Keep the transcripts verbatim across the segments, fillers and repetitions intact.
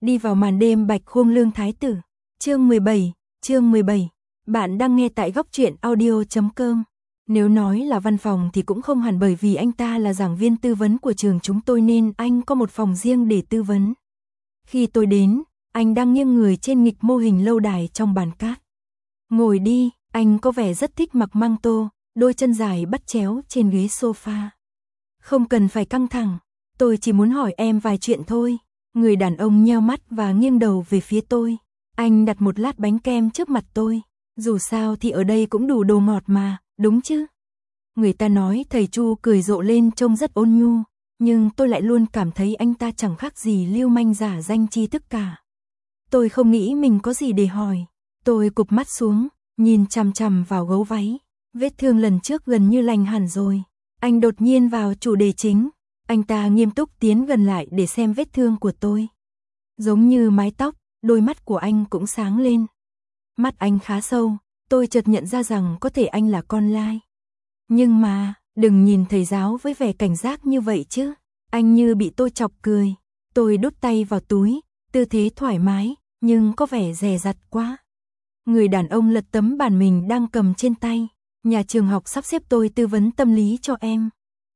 đi vào màn đêm bạch khung lương thái tử. Chương mười bảy, chương mười bảy. Bạn đang nghe tại góc truyện audio chấm com. Nếu nói là văn phòng thì cũng không hẳn, bởi vì anh ta là giảng viên tư vấn của trường chúng tôi nên anh có một phòng riêng để tư vấn. Khi tôi đến, anh đang nghiêng người trên nghịch mô hình lâu đài trong bàn cát. Ngồi đi, anh có vẻ rất thích mặc măng tô, đôi chân dài bắt chéo trên ghế sofa. Không cần phải căng thẳng, tôi chỉ muốn hỏi em vài chuyện thôi. Người đàn ông nheo mắt và nghiêng đầu về phía tôi. Anh đặt một lát bánh kem trước mặt tôi. Dù sao thì ở đây cũng đủ đồ ngọt mà, đúng chứ? Người ta nói thầy Chu cười rộ lên trông rất ôn nhu, nhưng tôi lại luôn cảm thấy anh ta chẳng khác gì lưu manh giả danh tri thức cả. Tôi không nghĩ mình có gì để hỏi. Tôi cụp mắt xuống, nhìn chằm chằm vào gấu váy. Vết thương lần trước gần như lành hẳn rồi. Anh đột nhiên vào chủ đề chính. Anh ta nghiêm túc tiến gần lại để xem vết thương của tôi. Giống như mái tóc, đôi mắt của anh cũng sáng lên. Mắt anh khá sâu, tôi chợt nhận ra rằng có thể anh là con lai. Nhưng mà, đừng nhìn thầy giáo với vẻ cảnh giác như vậy chứ. Anh như bị tôi chọc cười. Tôi đút tay vào túi, tư thế thoải mái, nhưng có vẻ dè dặt quá. Người đàn ông lật tấm bản mình đang cầm trên tay. Nhà trường học sắp xếp tôi tư vấn tâm lý cho em.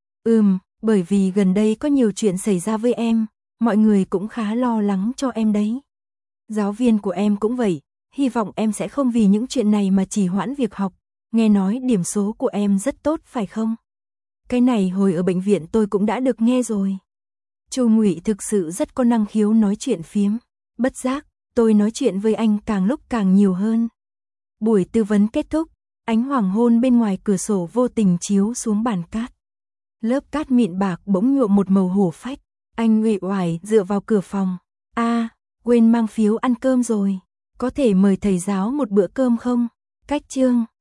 Ừm, bởi vì gần đây có nhiều chuyện xảy ra với em, mọi người cũng khá lo lắng cho em đấy. Giáo viên của em cũng vậy, hy vọng em sẽ không vì những chuyện này mà trì hoãn việc học. Nghe nói điểm số của em rất tốt phải không? Cái này hồi ở bệnh viện tôi cũng đã được nghe rồi. Chu Ngụy thực sự rất có năng khiếu nói chuyện phiếm. Bất giác, tôi nói chuyện với anh càng lúc càng nhiều hơn. Buổi tư vấn kết thúc, ánh hoàng hôn bên ngoài cửa sổ vô tình chiếu xuống bàn cát. Lớp cát mịn bạc bỗng nhuộm một màu hổ phách. Anh uể oải dựa vào cửa phòng. A, à, quên mang phiếu ăn cơm rồi. Có thể mời thầy giáo một bữa cơm không? Cách chương.